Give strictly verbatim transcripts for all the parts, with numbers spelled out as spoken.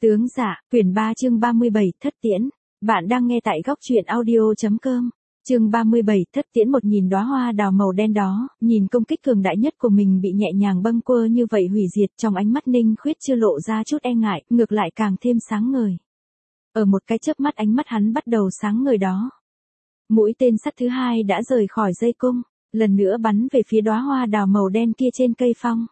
Tướng dạ, quyển ba chương ba mươi bảy, thất tiễn. Bạn đang nghe tại góc truyện audio.com. Chương ba mươi bảy, thất tiễn. Một nhìn đóa hoa đào màu đen đó, nhìn công kích cường đại nhất của mình bị nhẹ nhàng bâng quơ như vậy hủy diệt, trong ánh mắt Ninh Khuyết chưa lộ ra chút e ngại, ngược lại càng thêm sáng ngời. Ở một cái chớp mắt ánh mắt hắn bắt đầu sáng ngời đó. Mũi tên sắt thứ hai đã rời khỏi dây cung, lần nữa bắn về phía đóa hoa đào màu đen kia trên cây phong.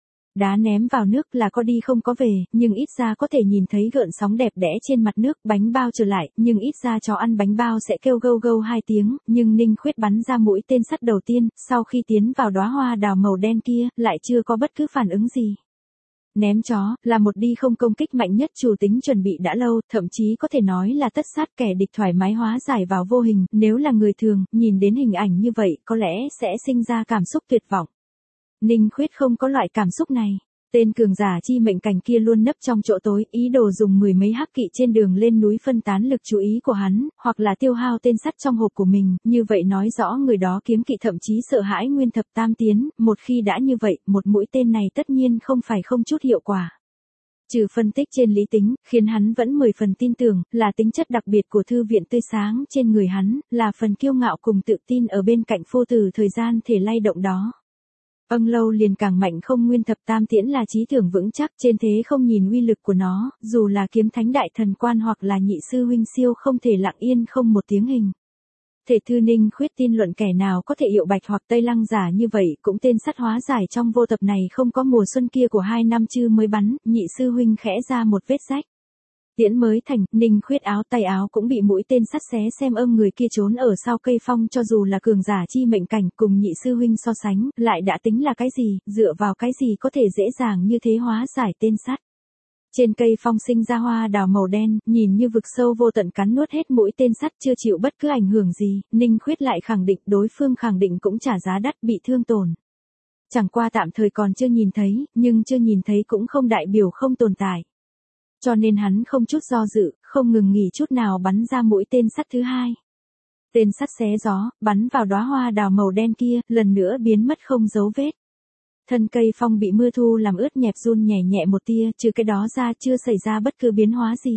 Đá ném vào nước là có đi không có về, nhưng ít ra có thể nhìn thấy gợn sóng đẹp đẽ trên mặt nước. Bánh bao trở lại, nhưng ít ra chó ăn bánh bao sẽ kêu gâu gâu hai tiếng, nhưng Ninh Khuyết bắn ra mũi tên sắt đầu tiên, sau khi tiến vào đóa hoa đào màu đen kia, lại chưa có bất cứ phản ứng gì. Ném chó, là một đi không công kích mạnh nhất chủ tính chuẩn bị đã lâu, thậm chí có thể nói là tất sát kẻ địch thoải mái hóa giải vào vô hình. Nếu là người thường, nhìn đến hình ảnh như vậy, có lẽ sẽ sinh ra cảm xúc tuyệt vọng. Ninh Khuyết không có loại cảm xúc này. Tên cường giả chi mệnh cảnh kia luôn nấp trong chỗ tối, ý đồ dùng mười mấy hắc kỵ trên đường lên núi phân tán lực chú ý của hắn, hoặc là tiêu hao tên sắt trong hộp của mình, như vậy nói rõ người đó kiêng kỵ thậm chí sợ hãi nguyên thập tam tiến, một khi đã như vậy, một mũi tên này tất nhiên không phải không chút hiệu quả. Trừ phân tích trên lý tính, khiến hắn vẫn mười phần tin tưởng, là tính chất đặc biệt của thư viện tươi sáng trên người hắn, là phần kiêu ngạo cùng tự tin ở bên cạnh phô từ thời gian thể lay động đó. Âng lâu liền càng mạnh không nguyên thập tam tiễn là trí tưởng vững chắc trên thế không nhìn uy lực của nó, dù là kiếm thánh đại thần quan hoặc là nhị sư huynh siêu không thể lặng yên không một tiếng hình. Thể thư Ninh Khuyết tin luận kẻ nào có thể hiệu bạch hoặc tây lăng giả như vậy cũng tên sắt hóa giải trong vô tập này không có mùa xuân kia của hai năm chư mới bắn, nhị sư huynh khẽ ra một vết rách. Tiễn mới thành, Ninh Khuyết áo tay áo cũng bị mũi tên sắt xé xem ơm người kia trốn ở sau cây phong cho dù là cường giả chi mệnh cảnh cùng nhị sư huynh so sánh, lại đã tính là cái gì, dựa vào cái gì có thể dễ dàng như thế hóa giải tên sắt. Trên cây phong sinh ra hoa đào màu đen, nhìn như vực sâu vô tận cắn nuốt hết mũi tên sắt chưa chịu bất cứ ảnh hưởng gì, Ninh Khuyết lại khẳng định đối phương khẳng định cũng trả giá đắt bị thương tổn. Chẳng qua tạm thời còn chưa nhìn thấy, nhưng chưa nhìn thấy cũng không đại biểu không tồn tại. Cho nên hắn không chút do dự, không ngừng nghỉ chút nào bắn ra mũi tên sắt thứ hai. Tên sắt xé gió, bắn vào đóa hoa đào màu đen kia, lần nữa biến mất không dấu vết. Thân cây phong bị mưa thu làm ướt nhẹp run nhẹ nhẹ một tia, trừ cái đó ra chưa xảy ra bất cứ biến hóa gì.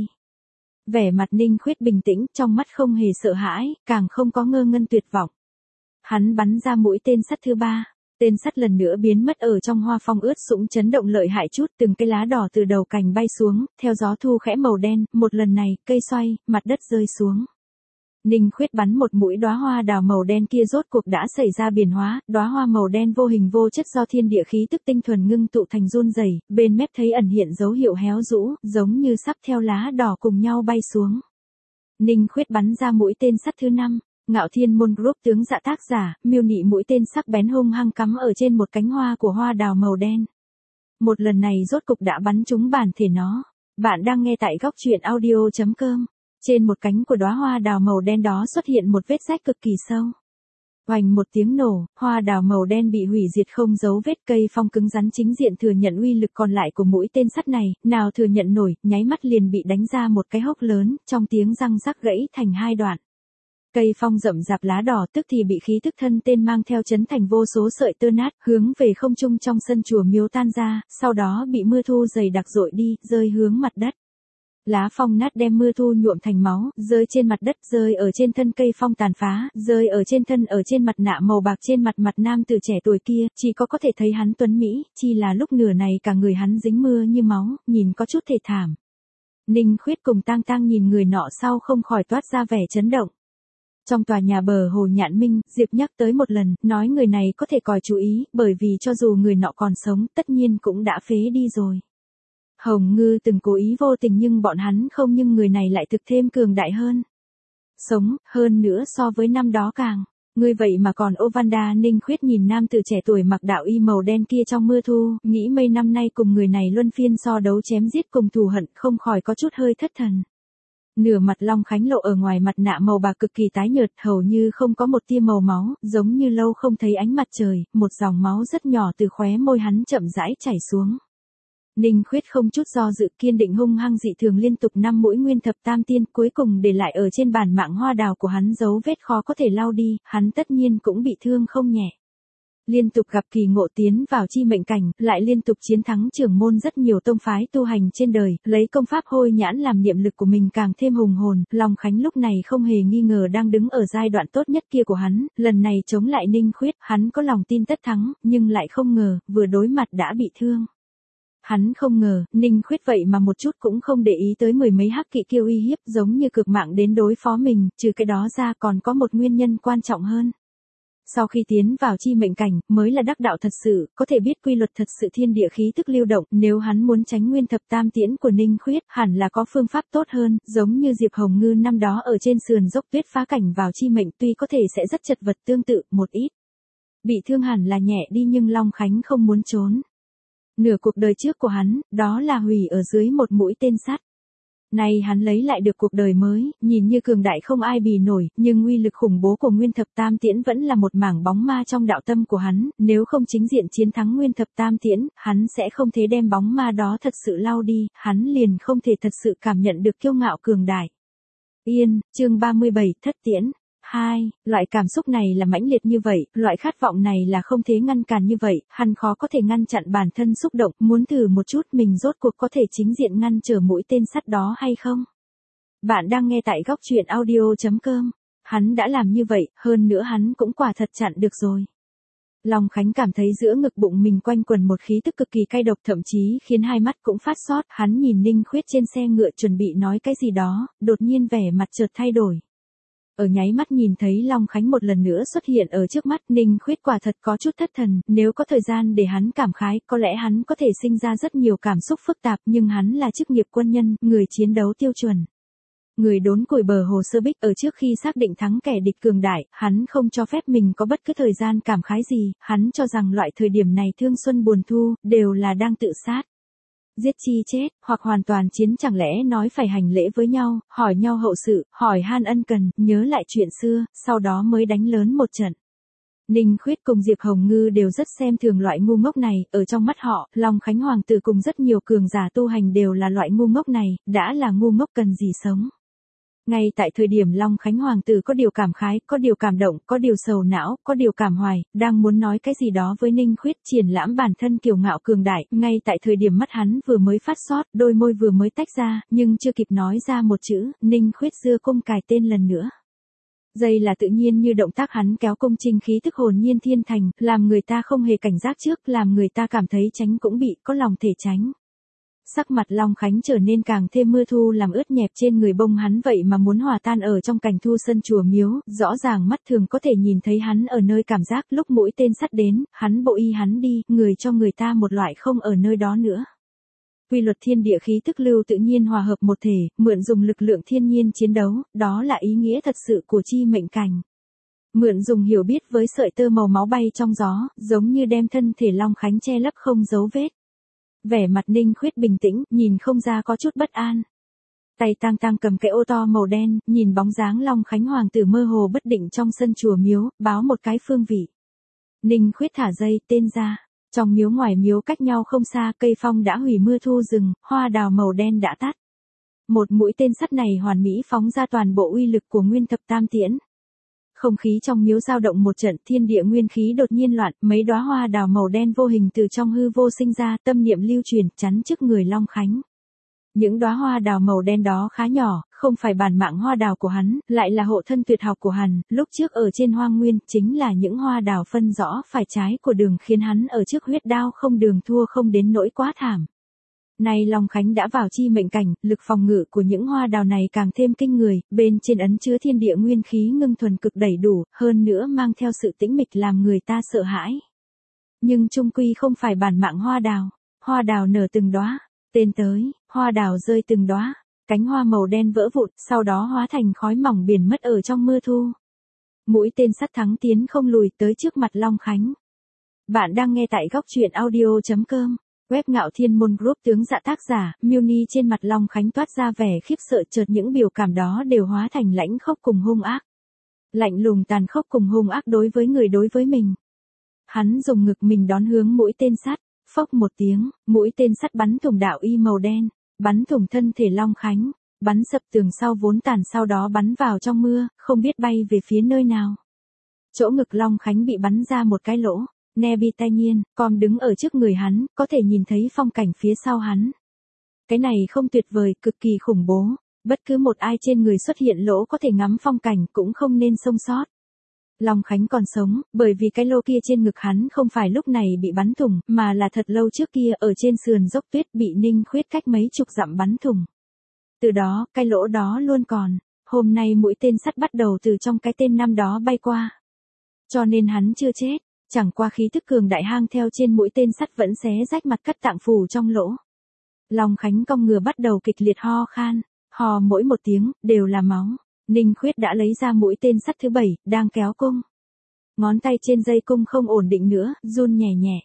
Vẻ mặt Ninh Khuyết bình tĩnh, trong mắt không hề sợ hãi, càng không có ngơ ngân tuyệt vọng. Hắn bắn ra mũi tên sắt thứ ba. Tên sắt lần nữa biến mất ở trong hoa phong ướt sũng chấn động lợi hại chút, từng cây lá đỏ từ đầu cành bay xuống, theo gió thu khẽ màu đen, một lần này, cây xoay, mặt đất rơi xuống. Ninh Khuyết bắn một mũi đóa hoa đào màu đen kia rốt cuộc đã xảy ra biến hóa, đóa hoa màu đen vô hình vô chất do thiên địa khí tức tinh thuần ngưng tụ thành run rẩy, bên mép thấy ẩn hiện dấu hiệu héo rũ, giống như sắp theo lá đỏ cùng nhau bay xuống. Ninh Khuyết bắn ra mũi tên sắt thứ năm. Ngạo Thiên Môn Group tướng dạ tác giả, miêu nị mũi tên sắc bén hung hăng cắm ở trên một cánh hoa của hoa đào màu đen. Một lần này rốt cục đã bắn trúng bản thể nó. Bạn đang nghe tại góc truyện audio.com. Trên một cánh của đóa hoa đào màu đen đó xuất hiện một vết rách cực kỳ sâu. Oành một tiếng nổ, hoa đào màu đen bị hủy diệt không dấu vết, cây phong cứng rắn chính diện thừa nhận uy lực còn lại của mũi tên sắt này, nào thừa nhận nổi, nháy mắt liền bị đánh ra một cái hốc lớn, trong tiếng răng rắc gãy thành hai đoạn. Cây phong rậm rạp lá đỏ tức thì bị khí tức thân tên mang theo chấn thành vô số sợi tơ nát, hướng về không trung trong sân chùa miếu tan ra, sau đó bị mưa thu dày đặc dội đi, rơi hướng mặt đất. Lá phong nát đem mưa thu nhuộm thành máu, rơi trên mặt đất, rơi ở trên thân cây phong tàn phá, rơi ở trên thân ở trên mặt nạ màu bạc trên mặt mặt nam tử trẻ tuổi kia, chỉ có có thể thấy hắn tuấn mỹ, chi là lúc nửa này cả người hắn dính mưa như máu, nhìn có chút thê thảm. Ninh Khuyết cùng Tang Tang nhìn người nọ sau không khỏi toát ra vẻ chấn động. Trong tòa nhà bờ hồ Nhạn Minh, Diệp nhắc tới một lần, nói người này có thể còi chú ý, bởi vì cho dù người nọ còn sống, tất nhiên cũng đã phế đi rồi. Hồng Ngư từng cố ý vô tình nhưng bọn hắn không, nhưng người này lại thực thêm cường đại hơn. Sống, hơn nữa so với năm đó càng. Ngươi vậy mà còn ô Vanda. Ninh Khuyết nhìn nam tử trẻ tuổi mặc đạo y màu đen kia trong mưa thu, nghĩ mấy năm nay cùng người này luân phiên so đấu chém giết cùng thù hận, không khỏi có chút hơi thất thần. Nửa mặt Long Khánh lộ ở ngoài mặt nạ màu bạc cực kỳ tái nhợt, hầu như không có một tia màu máu, giống như lâu không thấy ánh mặt trời, một dòng máu rất nhỏ từ khóe môi hắn chậm rãi chảy xuống. Ninh Khuyết không chút do dự, kiên định hung hăng dị thường liên tục năm mũi nguyên thập tam tiên, cuối cùng để lại ở trên bản mạng hoa đào của hắn dấu vết khó có thể lau đi, hắn tất nhiên cũng bị thương không nhẹ. Liên tục gặp kỳ ngộ tiến vào chi mệnh cảnh, lại liên tục chiến thắng trưởng môn rất nhiều tông phái tu hành trên đời, lấy công pháp hôi nhãn làm niệm lực của mình càng thêm hùng hồn, Long Khánh lúc này không hề nghi ngờ đang đứng ở giai đoạn tốt nhất kia của hắn, lần này chống lại Ninh Khuyết, hắn có lòng tin tất thắng, nhưng lại không ngờ, vừa đối mặt đã bị thương. Hắn không ngờ, Ninh Khuyết vậy mà một chút cũng không để ý tới mười mấy hắc kỵ kiêu uy hiếp giống như cực mạng đến đối phó mình, trừ cái đó ra còn có một nguyên nhân quan trọng hơn. Sau khi tiến vào chi mệnh cảnh, mới là đắc đạo thật sự, có thể biết quy luật thật sự thiên địa khí tức lưu động, nếu hắn muốn tránh nguyên thập tam tiễn của Ninh Khuyết, hẳn là có phương pháp tốt hơn, giống như Diệp Hồng Ngư năm đó ở trên sườn dốc tuyết phá cảnh vào chi mệnh tuy có thể sẽ rất chật vật tương tự, một ít. Bị thương hẳn là nhẹ đi nhưng Long Khánh không muốn trốn. Nửa cuộc đời trước của hắn, đó là hủy ở dưới một mũi tên sắt. Nay hắn lấy lại được cuộc đời mới, nhìn như cường đại không ai bì nổi, nhưng uy lực khủng bố của Nguyên Thập Tam Tiễn vẫn là một mảng bóng ma trong đạo tâm của hắn, nếu không chính diện chiến thắng Nguyên Thập Tam Tiễn, hắn sẽ không thể đem bóng ma đó thật sự lau đi, hắn liền không thể thật sự cảm nhận được kiêu ngạo cường đại. Yên, chương ba mươi bảy, Thất Tiễn. hai. Loại cảm xúc này là mãnh liệt như vậy, loại khát vọng này là không thể ngăn cản như vậy, hắn khó có thể ngăn chặn bản thân xúc động, muốn thử một chút mình rốt cuộc có thể chính diện ngăn trở mũi tên sắt đó hay không? Bạn đang nghe tại góc truyện audio chấm com. Hắn đã làm như vậy, hơn nữa hắn cũng quả thật chặn được rồi. Long Khánh cảm thấy giữa ngực bụng mình quanh quẩn một khí tức cực kỳ cay độc thậm chí khiến hai mắt cũng phát sót, hắn nhìn Ninh Khuyết trên xe ngựa chuẩn bị nói cái gì đó, đột nhiên vẻ mặt chợt thay đổi. Ở nháy mắt nhìn thấy Long Khánh một lần nữa xuất hiện ở trước mắt, Ninh Khuyết quả thật có chút thất thần, nếu có thời gian để hắn cảm khái, có lẽ hắn có thể sinh ra rất nhiều cảm xúc phức tạp, nhưng hắn là chức nghiệp quân nhân, người chiến đấu tiêu chuẩn. Người đốn củi bờ hồ Sơ Bích ở trước khi xác định thắng kẻ địch cường đại, hắn không cho phép mình có bất cứ thời gian cảm khái gì, hắn cho rằng loại thời điểm này thương xuân buồn thu, đều là đang tự sát. Giết chi chết, hoặc hoàn toàn chiến chẳng lẽ nói phải hành lễ với nhau, hỏi nhau hậu sự, hỏi han ân cần, nhớ lại chuyện xưa, sau đó mới đánh lớn một trận. Ninh Khuyết cùng Diệp Hồng Ngư đều rất xem thường loại ngu ngốc này, ở trong mắt họ, Long Khánh Hoàng tử cùng rất nhiều cường giả tu hành đều là loại ngu ngốc này, đã là ngu ngốc cần gì sống. Ngay tại thời điểm Long Khánh Hoàng tử có điều cảm khái, có điều cảm động, có điều sầu não, có điều cảm hoài, đang muốn nói cái gì đó với Ninh Khuyết triển lãm bản thân kiêu ngạo cường đại, ngay tại thời điểm mắt hắn vừa mới phát sót, đôi môi vừa mới tách ra, nhưng chưa kịp nói ra một chữ, Ninh Khuyết giơ cung cài tên lần nữa. Dây là tự nhiên như động tác hắn kéo cung trinh khí tức hồn nhiên thiên thành, làm người ta không hề cảnh giác trước, làm người ta cảm thấy tránh cũng bị, có lòng thể tránh. Sắc mặt Long Khánh trở nên càng thêm mưa thu làm ướt nhẹp trên người bông hắn vậy mà muốn hòa tan ở trong cảnh thu sân chùa miếu, rõ ràng mắt thường có thể nhìn thấy hắn ở nơi cảm giác lúc mũi tên sắt đến, hắn bộ y hắn đi, người cho người ta một loại không ở nơi đó nữa. Quy luật thiên địa khí tức lưu tự nhiên hòa hợp một thể, mượn dùng lực lượng thiên nhiên chiến đấu, đó là ý nghĩa thật sự của chi mệnh cảnh. Mượn dùng hiểu biết với sợi tơ màu máu bay trong gió, giống như đem thân thể Long Khánh che lấp không dấu vết. Vẻ mặt Ninh Khuyết bình tĩnh, nhìn không ra có chút bất an. Tay tang tang cầm cái ô to màu đen, nhìn bóng dáng Long Khánh Hoàng tử mơ hồ bất định trong sân chùa miếu, báo một cái phương vị. Ninh Khuyết thả dây, tên ra. Trong miếu ngoài miếu cách nhau không xa, cây phong đã hủy mưa thu rừng, hoa đào màu đen đã tắt. Một mũi tên sắt này hoàn mỹ phóng ra toàn bộ uy lực của Nguyên Thập Tam Tiễn. Không khí trong miếu dao động một trận, thiên địa nguyên khí đột nhiên loạn, mấy đóa hoa đào màu đen vô hình từ trong hư vô sinh ra, tâm niệm lưu truyền, chắn trước người Long Khánh. Những đóa hoa đào màu đen đó khá nhỏ, không phải bản mạng hoa đào của hắn, lại là hộ thân tuyệt học của hắn, lúc trước ở trên hoang nguyên, chính là những hoa đào phân rõ phải trái của đường khiến hắn ở trước huyết đao không đường thua không đến nỗi quá thảm. Nay Long Khánh đã vào chi mệnh cảnh, lực phòng ngự của những hoa đào này càng thêm kinh người, bên trên ấn chứa thiên địa nguyên khí ngưng thuần cực đầy đủ, hơn nữa mang theo sự tĩnh mịch làm người ta sợ hãi. Nhưng chung quy không phải bản mạng hoa đào, hoa đào nở từng đóa, tên tới, hoa đào rơi từng đóa, cánh hoa màu đen vỡ vụn, sau đó hóa thành khói mỏng biển mất ở trong mưa thu. Mũi tên sắt thắng tiến không lùi tới trước mặt Long Khánh. Bạn đang nghe tại góc truyện audio chấm com. Web Ngạo Thiên Môn Group tướng dạ tác giả, Miuni trên mặt Long Khánh toát ra vẻ khiếp sợ chợt những biểu cảm đó đều hóa thành lãnh khốc cùng hung ác. Lạnh lùng tàn khốc cùng hung ác đối với người đối với mình. Hắn dùng ngực mình đón hướng mũi tên sắt, phốc một tiếng, mũi tên sắt bắn thủng đạo y màu đen, bắn thủng thân thể Long Khánh, bắn sập tường sau vốn tàn sau đó bắn vào trong mưa, không biết bay về phía nơi nào. Chỗ ngực Long Khánh bị bắn ra một cái lỗ. Nebita nhiên, com đứng ở trước người hắn, có thể nhìn thấy phong cảnh phía sau hắn. Cái này không tuyệt vời, cực kỳ khủng bố. Bất cứ một ai trên người xuất hiện lỗ có thể ngắm phong cảnh cũng không nên sống sót. Long Khánh còn sống, bởi vì cái lô kia trên ngực hắn không phải lúc này bị bắn thủng, mà là thật lâu trước kia ở trên sườn dốc tuyết bị Ninh Khuyết cách mấy chục dặm bắn thủng. Từ đó, cái lỗ đó luôn còn. Hôm nay mũi tên sắt bắt đầu từ trong cái tên năm đó bay qua. Cho nên hắn chưa chết, chẳng qua khí tức cường đại hang theo trên mũi tên sắt vẫn xé rách mặt cắt tạng phủ trong lỗ. Long Khánh cong ngửa bắt đầu kịch liệt ho khan, ho mỗi một tiếng, đều là máu. Ninh Khuyết đã lấy ra mũi tên sắt thứ bảy, đang kéo cung. Ngón tay trên dây cung không ổn định nữa, run nhẹ nhẹ.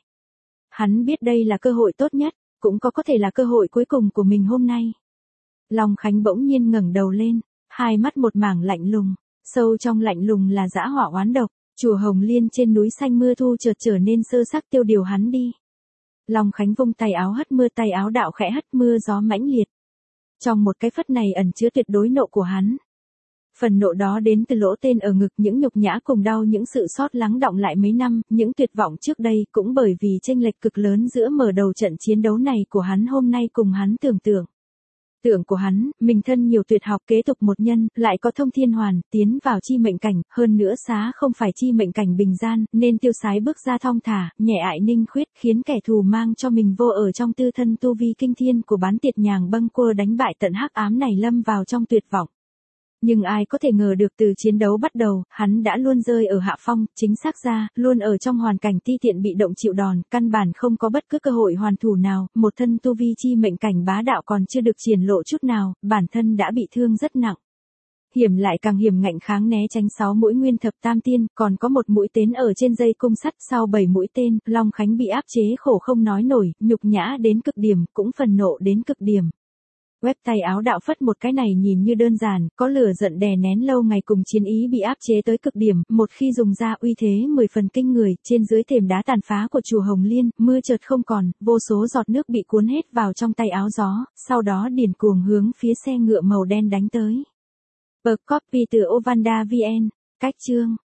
Hắn biết đây là cơ hội tốt nhất, cũng có có thể là cơ hội cuối cùng của mình hôm nay. Long Khánh bỗng nhiên ngẩng đầu lên, hai mắt một mảng lạnh lùng, sâu trong lạnh lùng là dã hỏa oán độc. Chùa Hồng Liên trên núi xanh mưa thu chợt trở nên sơ sắc tiêu điều hắn đi. Long Khánh vung tay áo hất mưa, tay áo đạo khẽ hất mưa gió mãnh liệt. Trong một cái phất này ẩn chứa tuyệt đối nộ của hắn. Phần nộ đó đến từ lỗ tên ở ngực, những nhục nhã cùng đau, những sự sót lắng đọng lại mấy năm, những tuyệt vọng trước đây, cũng bởi vì chênh lệch cực lớn giữa mở đầu trận chiến đấu này của hắn hôm nay cùng hắn tưởng tượng. Tưởng của hắn, mình thân nhiều tuyệt học kế tục một nhân, lại có thông thiên hoàn, tiến vào chi mệnh cảnh, hơn nữa xá không phải chi mệnh cảnh bình gian, nên tiêu sái bước ra thong thả, nhẹ ại Ninh Khuyết, khiến kẻ thù mang cho mình vô ở trong tư thân tu vi kinh thiên của bán tiệt nhàng bâng quơ đánh bại tận hắc ám này lâm vào trong tuyệt vọng. Nhưng ai có thể ngờ được từ chiến đấu bắt đầu, hắn đã luôn rơi ở hạ phong, chính xác ra, luôn ở trong hoàn cảnh ti tiện bị động chịu đòn, căn bản không có bất cứ cơ hội hoàn thủ nào, một thân tu vi chi mệnh cảnh bá đạo còn chưa được triển lộ chút nào, bản thân đã bị thương rất nặng. Hiểm lại càng hiểm, ngạnh kháng né tránh sáu mũi nguyên thập tam tiên, còn có một mũi tên ở trên dây cung sắt, sau bảy mũi tên, Long Khánh bị áp chế khổ không nói nổi, nhục nhã đến cực điểm, cũng phần nộ đến cực điểm. Quét tay áo đạo phất một cái này nhìn như đơn giản, có lửa giận đè nén lâu ngày cùng chiến ý bị áp chế tới cực điểm, một khi dùng ra uy thế mười phần kinh người, trên dưới thềm đá tàn phá của chùa Hồng Liên, mưa chợt không còn, vô số giọt nước bị cuốn hết vào trong tay áo gió, sau đó điên cuồng hướng phía xe ngựa màu đen đánh tới. Bật copy từ Ovanda chấm vn, cách chương.